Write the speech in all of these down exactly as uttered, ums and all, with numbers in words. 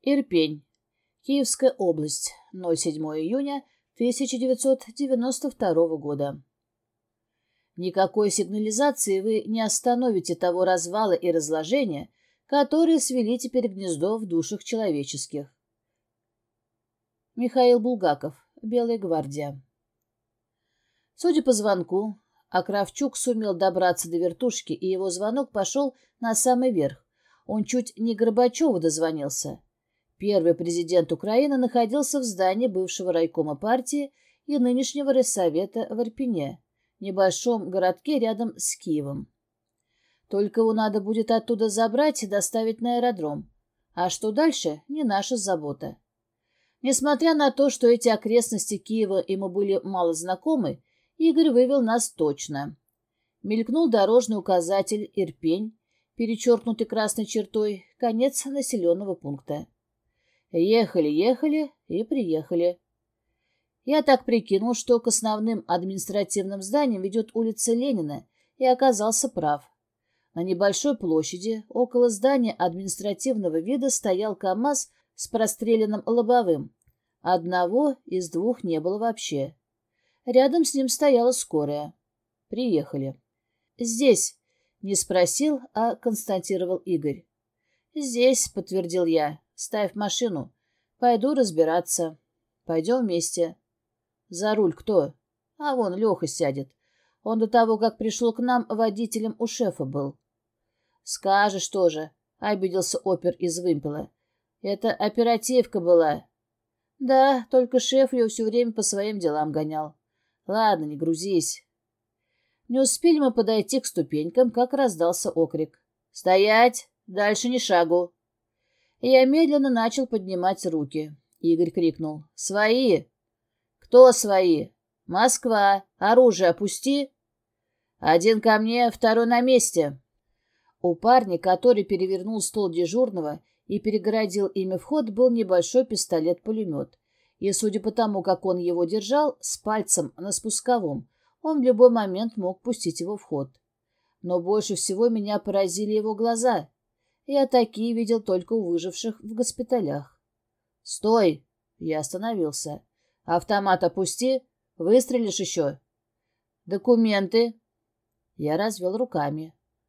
Ирпень. Киевская область. седьмого июня тысяча девятьсот девяносто второго года. Никакой сигнализации вы не остановите того развала и разложения, которые свели теперь гнездо в душах человеческих. Михаил Булгаков. Белая гвардия. Судя по звонку, а Кравчук сумел добраться до вертушки, и его звонок пошел на самый верх. Он чуть не Горбачеву дозвонился. Первый президент Украины находился в здании бывшего райкома партии и нынешнего райсовета в Ирпене, небольшом городке рядом с Киевом. Только его надо будет оттуда забрать и доставить на аэродром. А что дальше, не наша забота. Несмотря на то, что эти окрестности Киева ему были мало знакомы, Игорь вывел нас точно. Мелькнул дорожный указатель «Ирпень», перечеркнутый красной чертой, конец населенного пункта. Ехали, ехали и приехали. Я так прикинул, что к основным административным зданиям ведет улица Ленина, и оказался прав. На небольшой площади, около здания административного вида, стоял КАМАЗ с простреленным лобовым. Одного из двух не было вообще. Рядом с ним стояла скорая. Приехали. «Здесь», — не спросил, а констатировал Игорь. «Здесь», — подтвердил я. «Ставь машину. Пойду разбираться. Пойдем вместе». «За руль кто?» «А вон Леха сядет. Он до того, как пришел к нам, водителем у шефа был». «Скажешь тоже», — обиделся опер из вымпела. «Это оперативка была». «Да, только шеф ее все время по своим делам гонял. Ладно, не грузись». Не успели мы подойти к ступенькам, как раздался окрик. «Стоять! Дальше ни шагу!» Я медленно начал поднимать руки. Игорь крикнул. «Свои!» «Кто свои?» «Москва! Оружие опусти!» «Один ко мне, второй на месте!» У парня, который перевернул стол дежурного и перегородил ими вход, был небольшой пистолет-пулемет. И, судя по тому, как он его держал, с пальцем на спусковом, он в любой момент мог пустить его в ход. Но больше всего меня поразили его глаза. Я такие видел только у выживших в госпиталях. «Стой!» Я остановился. «Автомат опусти. Выстрелишь еще?» «Документы?» Я развел руками.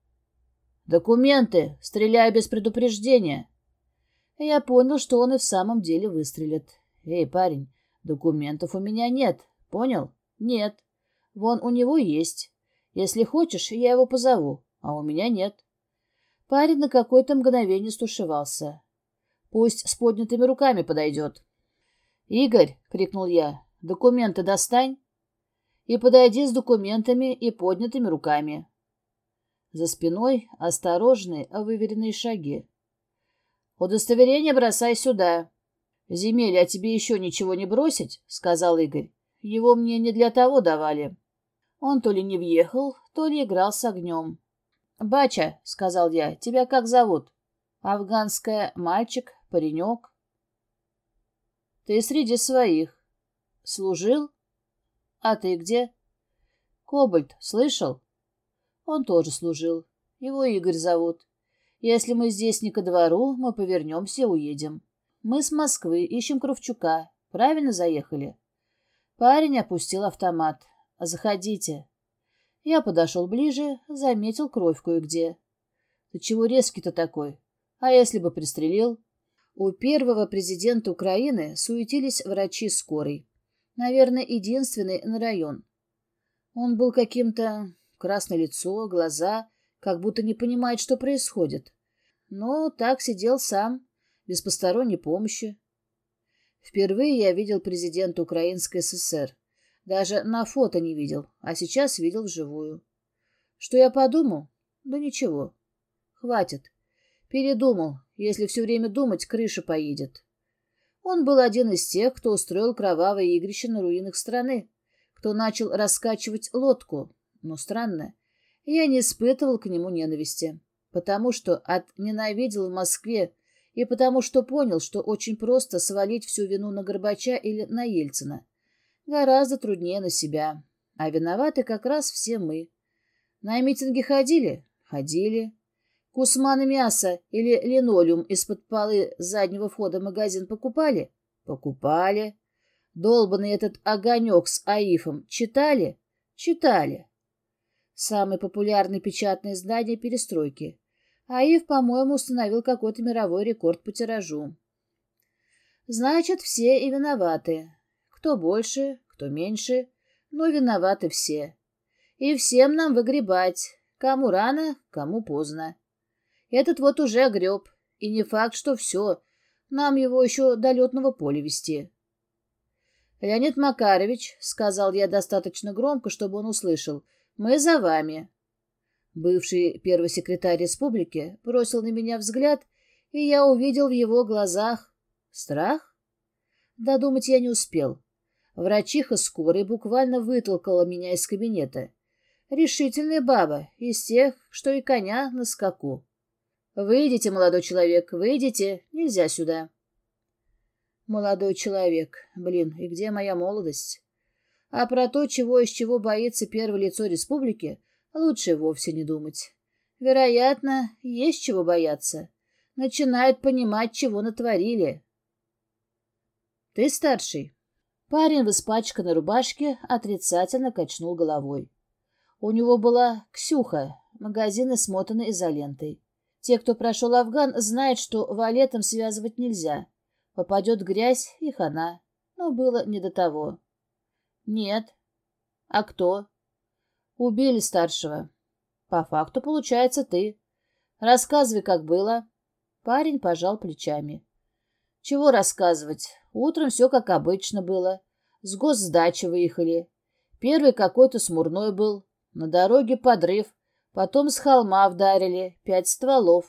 «Документы! Стреляю без предупреждения!» Я понял, что он и в самом деле выстрелит. «Эй, парень, документов у меня нет. Понял? Нет. Вон у него есть. Если хочешь, я его позову, а у меня нет». Парень на какое-то мгновение стушевался. «Пусть с поднятыми руками подойдет». «Игорь!» — крикнул я. «Документы достань и подойди с документами и поднятыми руками». За спиной осторожные, выверенные шаги. «Удостоверение бросай сюда». «Земель, а тебе еще ничего не бросить?» — сказал Игорь. «Его мне не для того давали». Он то ли не въехал, то ли играл с огнем. «Бача», — сказал я, — «тебя как зовут?» «Афганская, мальчик, паренек». «Ты среди своих. Служил? А ты где?» «Кобальт, слышал?» «Он тоже служил. Его Игорь зовут. Если мы здесь не ко двору, мы повернемся и уедем. Мы с Москвы ищем Кравчука. Правильно заехали?» Парень опустил автомат. «Заходите». Я подошел ближе, заметил кровь кое-где. «Ты чего резкий-то такой? А если бы пристрелил?» У первого президента Украины суетились врачи скорой. Наверное, единственный на район. Он был каким-то... Красное лицо, глаза, как будто не понимает, что происходит. Но так сидел сам, без посторонней помощи. Впервые я видел президента Украинской ССР. Даже на фото не видел, а сейчас видел вживую. Что я подумал? Да ничего. Хватит. Передумал. Если все время думать, крыша поедет. Он был один из тех, кто устроил кровавое игрище на руинах страны, кто начал раскачивать лодку. Но странно, я не испытывал к нему ненависти, потому что отненавидел в Москве и потому что понял, что очень просто свалить всю вину на Горбача или на Ельцина. Гораздо труднее на себя, а виноваты как раз все мы. На митинги ходили? Ходили. Кусманы мясо или линолеум из-под полы заднего входа в магазин покупали? Покупали. Долбанный этот огонек с Аифом читали? Читали. Самое популярное печатное издание перестройки. Аиф, по-моему, установил какой-то мировой рекорд по тиражу. Значит, все и виноваты. Кто больше, кто меньше, но виноваты все. И всем нам выгребать. Кому рано, кому поздно. Этот вот уже огреб. И не факт, что все. Нам его еще до летного поля вести. «Леонид Макарович», — сказал я достаточно громко, чтобы он услышал, — «мы за вами». Бывший первый секретарь республики бросил на меня взгляд, и я увидел в его глазах страх. Додумать я не успел. Врачиха скорой буквально вытолкала меня из кабинета. Решительная баба, из тех, что и коня на скаку. «Выйдите, молодой человек, выйдите, нельзя сюда». Молодой человек, блин, и где моя молодость? А про то, чего из чего боится первое лицо республики, лучше вовсе не думать. Вероятно, есть чего бояться. Начинают понимать, чего натворили. Ты старший. Парень в испачканной рубашке отрицательно качнул головой. У него была Ксюха, магазины смотаны изолентой. Те, кто прошел Афган, знают, что валетом связывать нельзя. Попадет грязь и хана. Но было не до того. Нет. А кто? Убили старшего. По факту, получается, ты. Рассказывай, как было. Парень пожал плечами. Чего рассказывать? Утром все как обычно было. С госсдачи выехали. Первый какой-то смурной был. На дороге подрыв. Потом с холма вдарили. Пять стволов.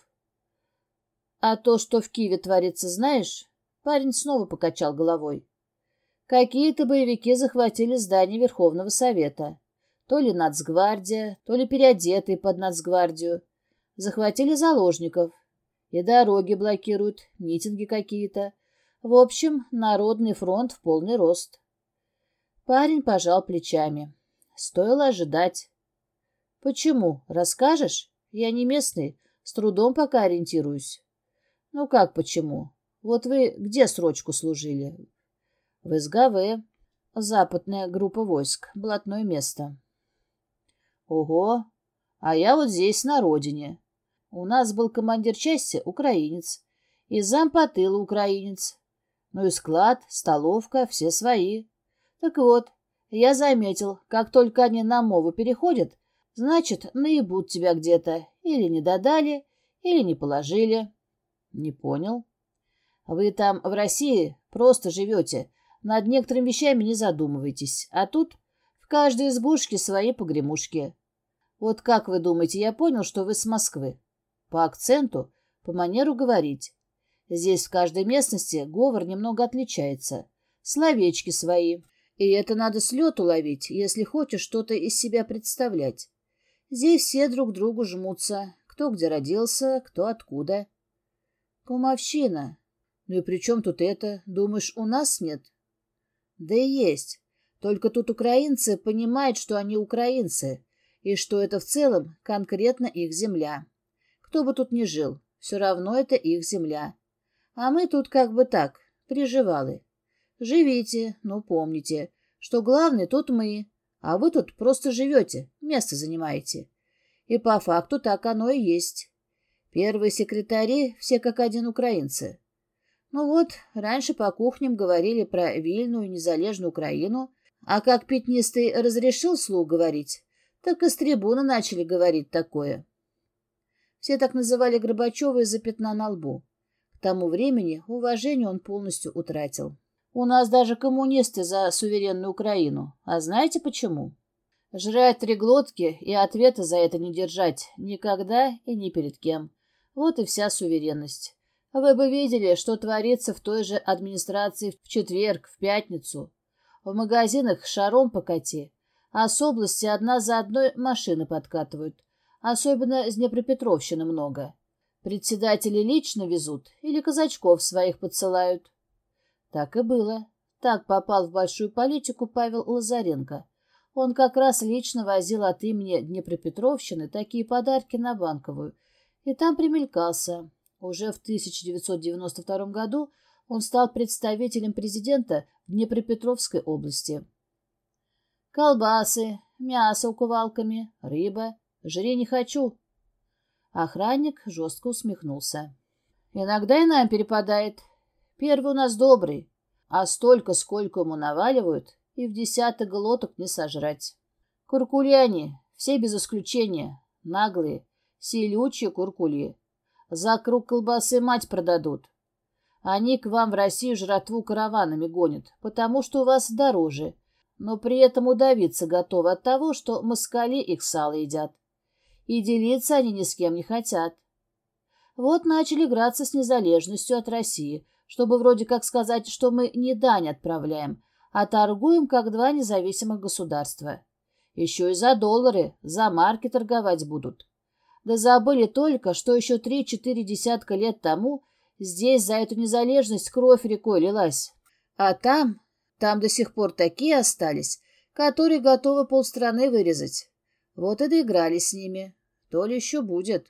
А то, что в Киеве творится, знаешь? Парень снова покачал головой. Какие-то боевики захватили здание Верховного Совета. То ли нацгвардия, то ли переодетые под нацгвардию. Захватили заложников. И дороги блокируют, митинги какие-то. В общем, народный фронт в полный рост. Парень пожал плечами. Стоило ожидать. Почему? Расскажешь? Я не местный, с трудом пока ориентируюсь. Ну как почему? Вот вы где срочку служили? В СГВ. Западная группа войск. Блатное место. Ого. А я вот здесь, на родине. У нас был командир части украинец. И зам по тылу украинец. Ну и склад, столовка, все свои. Так вот, я заметил, как только они на мову переходят, значит, наебут тебя где-то. Или не додали, или не положили. Не понял. Вы там в России просто живете, над некоторыми вещами не задумываетесь, а тут в каждой избушке свои погремушки. Вот как вы думаете, я понял, что вы с Москвы? По акценту, по манеру говорить. Здесь в каждой местности говор немного отличается. Словечки свои. И это надо с лету ловить, если хочешь что-то из себя представлять. Здесь все друг другу жмутся, кто где родился, кто откуда. Кумовщина. Ну и при чем тут это? Думаешь, у нас нет? Да и есть. Только тут украинцы понимают, что они украинцы, и что это в целом конкретно их земля. Кто бы тут ни жил, все равно это их земля. А мы тут как бы так, приживалы. Живите, но помните, что главный тут мы, а вы тут просто живете, место занимаете. И по факту так оно и есть. Первые секретари все как один украинцы. Ну вот, раньше по кухням говорили про вильную незалежную Украину, а как пятнистый разрешил слух говорить, так и с трибуны начали говорить такое. Все так называли Горбачева из-за пятна на лбу. К тому времени уважение он полностью утратил. У нас даже коммунисты за суверенную Украину. А знаете почему? Жрать три глотки и ответа за это не держать никогда и ни перед кем. Вот и вся суверенность. Вы бы видели, что творится в той же администрации в четверг, в пятницу. В магазинах шаром покати, а с области одна за одной машины подкатывают. Особенно с Днепропетровщины много. Председатели лично везут или казачков своих подсылают. Так и было. Так попал в большую политику Павел Лазаренко. Он как раз лично возил от имени Днепропетровщины такие подарки на Банковую И там примелькался. Уже в тысяча девятьсот девяносто втором году он стал представителем президента в Днепропетровской области. Колбасы, мясо укувалками, рыба. Жри не хочу. Охранник жестко усмехнулся. Иногда и нам перепадает. Первый у нас добрый, а столько, сколько ему наваливают, и в десяток глоток не сожрать. Куркуляне, все без исключения, наглые, селючие куркули. За круг колбасы мать продадут. Они к вам в Россию жратву караванами гонят, потому что у вас дороже, но при этом удавиться готовы от того, что москали их сало едят. И делиться они ни с кем не хотят. Вот начали играться с незалежностью от России, чтобы вроде как сказать, что мы не дань отправляем, а торгуем как два независимых государства. Еще и за доллары, за марки торговать будут. Да забыли только, что еще три-четыре десятка лет тому здесь за эту незалежность кровь рекой лилась. А там, там до сих пор такие остались, которые готовы полстраны вырезать. Вот и доигрались с ними. То ли еще будет.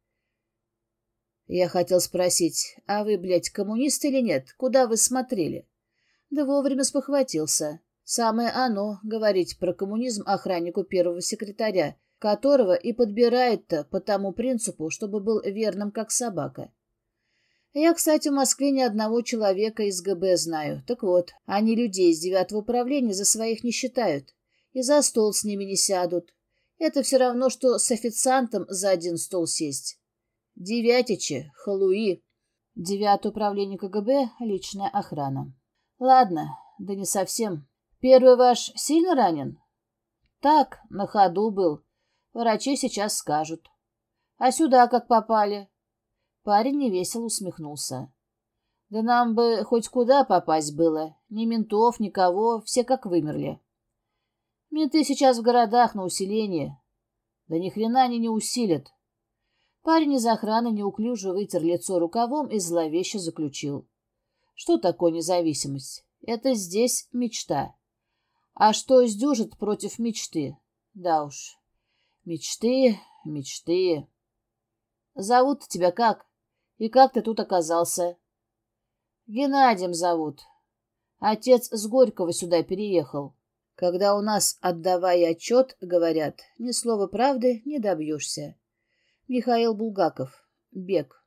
Я хотел спросить, а вы, блядь, коммунист или нет? Куда вы смотрели? Да вовремя спохватился. Самое оно говорить про коммунизм охраннику первого секретаря, которого и подбирает-то по тому принципу, чтобы был верным как собака. Я, кстати, в Москве ни одного человека из ГБ знаю. Так вот, они людей из девятого управления за своих не считают и за стол с ними не сядут. Это все равно, что с официантом за один стол сесть. Девятичи, халуи. Девятое управление КГБ, личная охрана. Ладно, да не совсем. Первый ваш сильно ранен? Так, на ходу был. Врачи сейчас скажут. А сюда как попали? Парень невесело усмехнулся. Да нам бы хоть куда попасть было. Ни ментов, никого, все как вымерли. Менты сейчас в городах на усиление. Да ни хрена они не усилят. Парень из охраны неуклюже вытер лицо рукавом и зловеще заключил. Что такое независимость? Это здесь мечта. А что сдюжит против мечты? Да уж. Мечты, мечты. Зовут тебя как? И как ты тут оказался? Геннадием зовут. Отец с Горького сюда переехал. Когда у нас, отдавая отчет, говорят, ни слова правды не добьешься. Михаил Булгаков. Бег.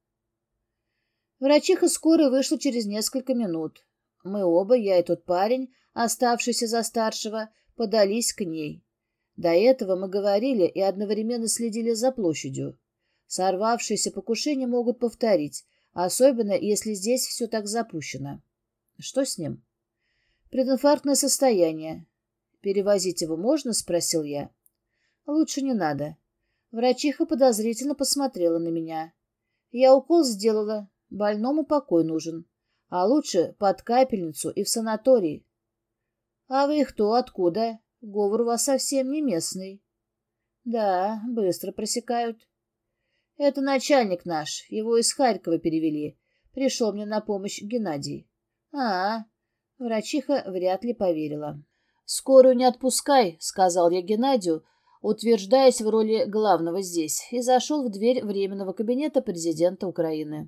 Врачиха скорой вышла через несколько минут. Мы оба, я и тот парень, оставшийся за старшего, подались к ней. До этого мы говорили и одновременно следили за площадью. Сорвавшиеся покушения могут повторить, особенно если здесь все так запущено. Что с ним? Прединфарктное состояние. Перевозить его можно? Спросил я. Лучше не надо. Врачиха подозрительно посмотрела на меня. Я укол сделала. Больному покой нужен. А лучше под капельницу и в санаторий. А вы кто? Откуда? Говор у вас совсем не местный. Да, быстро просекают. Это начальник наш. Его из Харькова перевели. Пришел мне на помощь Геннадий. А, врачиха вряд ли поверила. Скорую не отпускай, сказал я Геннадию, утверждаясь в роли главного здесь, и зашел в дверь временного кабинета президента Украины.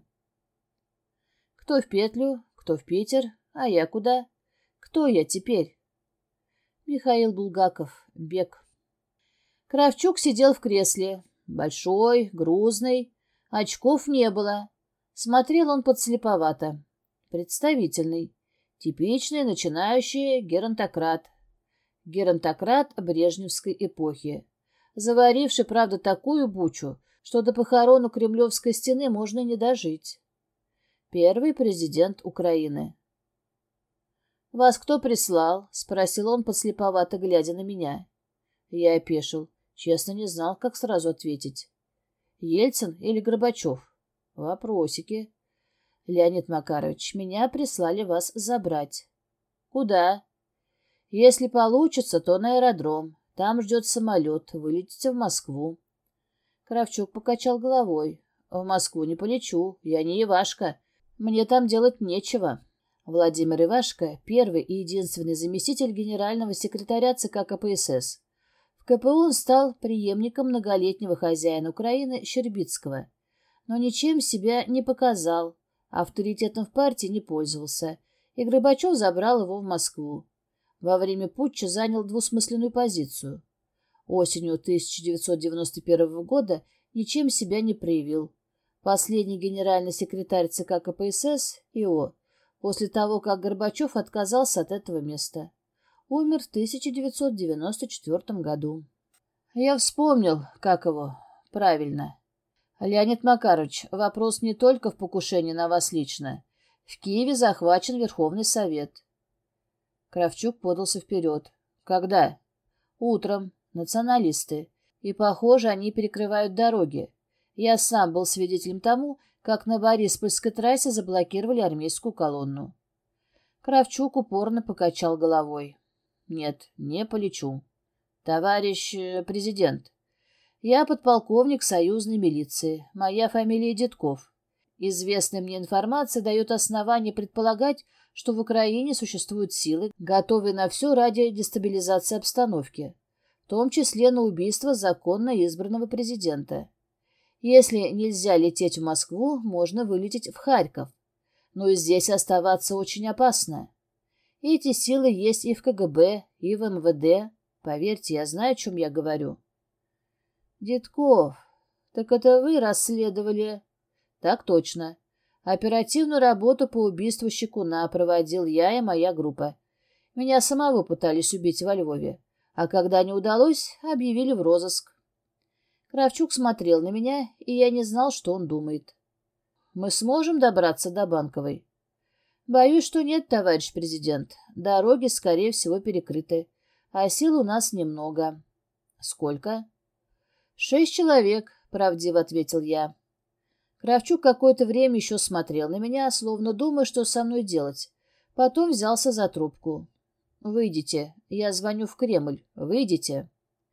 Кто в петлю, кто в Питер, а я куда? Кто я теперь? Михаил Булгаков. Бег. Кравчук сидел в кресле. Большой, грузный. Очков не было. Смотрел он подслеповато. Представительный. Типичный начинающий геронтократ. Геронтократ брежневской эпохи. Заваривший, правда, такую бучу, что до похорон у Кремлевской стены можно не дожить. Первый президент Украины. «Вас кто прислал?» — спросил он, подслеповато глядя на меня. Я опешил. Честно, не знал, как сразу ответить. Ельцин или Горбачев? Вопросики. Леонид Макарович, меня прислали вас забрать. Куда? Если получится, то на аэродром. Там ждет самолет. Вылетите в Москву. Кравчук покачал головой. В Москву не полечу. Я не Ивашка. Мне там делать нечего. Владимир Ивашко — первый и единственный заместитель генерального секретаря ЦК КПСС. В В ка пэ у он стал преемником многолетнего хозяина Украины Щербицкого, но ничем себя не показал, авторитетом в партии не пользовался, и Горбачев забрал его в Москву. Во время путча занял двусмысленную позицию. Осенью тысяча девятьсот девяносто первого года ничем себя не проявил. Последний генеральный секретарь ЦК ка пэ эс эс и о, после того, как Горбачев отказался от этого места. Умер в тысяча девятьсот девяносто четвёртом году. Я вспомнил, как его. Правильно. Леонид Макарович, вопрос не только в покушении на вас лично. В Киеве захвачен Верховный Совет. Кравчук подался вперед. Когда? Утром. Националисты. И, похоже, они перекрывают дороги. Я сам был свидетелем тому, как на Бориспольской трассе заблокировали армейскую колонну. Кравчук упорно покачал головой. Нет, не полечу. Товарищ президент, я подполковник союзной милиции. Моя фамилия Детков. Известная мне информация дает основание предполагать, что в Украине существуют силы, готовые на все ради дестабилизации обстановки, в том числе на убийство законно избранного президента. Если нельзя лететь в Москву, можно вылететь в Харьков. Но и здесь оставаться очень опасно. Эти силы есть и в ка гэ бэ, и в эм вэ дэ. Поверьте, я знаю, о чем я говорю. Детков, так это вы расследовали? Так точно. Оперативную работу по убийству Щекуна проводил я и моя группа. Меня самого пытались убить во Львове, а когда не удалось, объявили в розыск. Кравчук смотрел на меня, и я не знал, что он думает. Мы сможем добраться до Банковой? Боюсь, что нет, товарищ президент. Дороги, скорее всего, перекрыты, а сил у нас немного. Сколько? Шесть человек, правдиво ответил я. Кравчук какое-то время еще смотрел на меня, словно думая, что со мной делать. Потом взялся за трубку. «Выйдите. Я звоню в Кремль. Выйдите».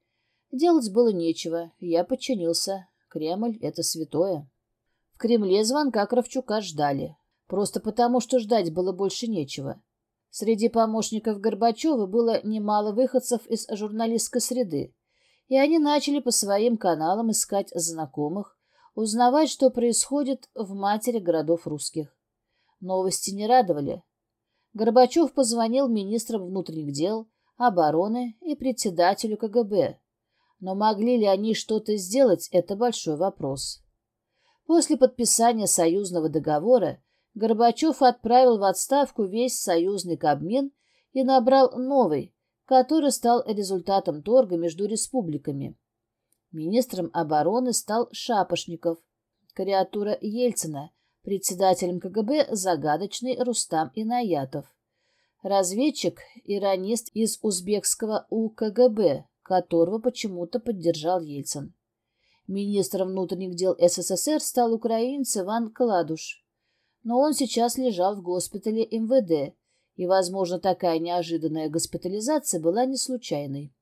Делать было нечего. Я подчинился. Кремль — это святое. В Кремле звонка Кравчука ждали. Просто потому, что ждать было больше нечего. Среди помощников Горбачева было немало выходцев из журналистской среды, и они начали по своим каналам искать знакомых, узнавать, что происходит в матери городов русских. Новости не радовали. Горбачев позвонил министрам внутренних дел, обороны и председателю ка гэ бэ. Но могли ли они что-то сделать, это большой вопрос. После подписания союзного договора Горбачев отправил в отставку весь союзный Кабмин и набрал новый, который стал результатом торга между республиками. Министром обороны стал Шапошников, карикатура Ельцина, председателем ка гэ бэ загадочный Рустам Инаятов, разведчик, иронист из узбекского у ка гэ бэ, которого почему-то поддержал Ельцин. Министром внутренних дел эс эс эс эр стал украинец Иван Кладуш, но он сейчас лежал в госпитале эм вэ дэ, и, возможно, такая неожиданная госпитализация была не случайной.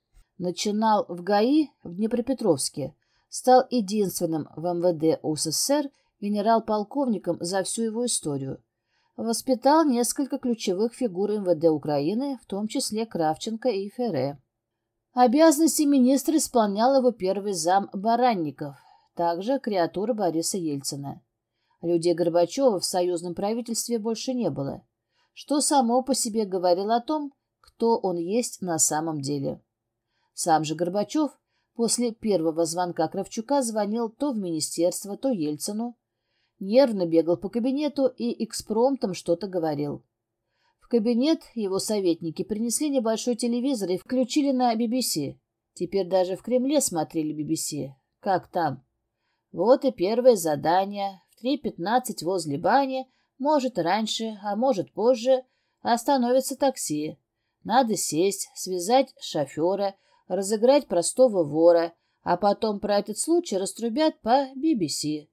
Начинал в га и в Днепропетровске, стал единственным в эм вэ дэ у эс эс эс эр генерал-полковником за всю его историю. Воспитал несколько ключевых фигур эм вэ дэ Украины, в том числе Кравченко и Ферре. Обязанности министра исполнял его первый зам Баранников, также креатура Бориса Ельцина. Людей Горбачева в союзном правительстве больше не было, что само по себе говорило о том, кто он есть на самом деле. Сам же Горбачев после первого звонка Кравчука звонил то в министерство, то Ельцину, нервно бегал по кабинету и экспромтом что-то говорил. В кабинет его советники принесли небольшой телевизор и включили на би би си. Теперь даже в Кремле смотрели би би си. Как там? Вот и первое задание. В три пятнадцать возле бани, может раньше, а может позже, остановится такси. Надо сесть, связать шофера, разыграть простого вора, а потом про этот случай раструбят по би би си.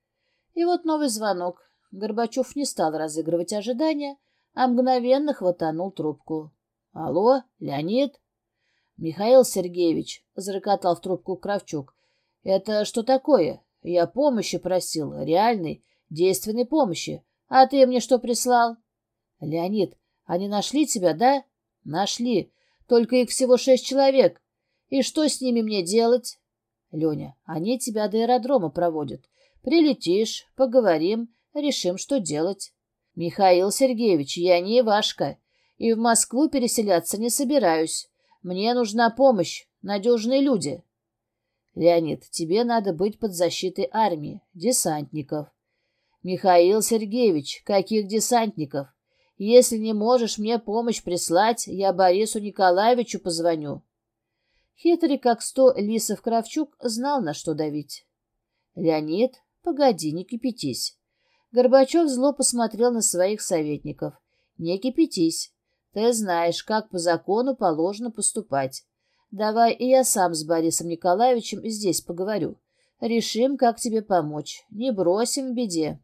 И вот новый звонок. Горбачев не стал разыгрывать ожидания, а мгновенно хватанул трубку. «Алло, Леонид?» «Михаил Сергеевич», — зарокотал в трубку Кравчук, — «это что такое? Я помощи просил, реальной, действенной помощи. А ты мне что прислал?» «Леонид, они нашли тебя, да?» «Нашли. Только их всего шесть человек. И что с ними мне делать? Леня, они тебя до аэродрома проводят. Прилетишь, поговорим, решим, что делать. Михаил Сергеевич, я не Ивашка, и в Москву переселяться не собираюсь. Мне нужна помощь, надежные люди. Леонид, тебе надо быть под защитой армии, десантников. Михаил Сергеевич, каких десантников? Если не можешь мне помощь прислать, я Борису Николаевичу позвоню. Хитрый, как сто лисов Кравчук, знал, на что давить. Леонид, погоди, не кипятись. Горбачев зло посмотрел на своих советников. Не кипятись. Ты знаешь, как по закону положено поступать. Давай и я сам с Борисом Николаевичем здесь поговорю. Решим, как тебе помочь. Не бросим в беде.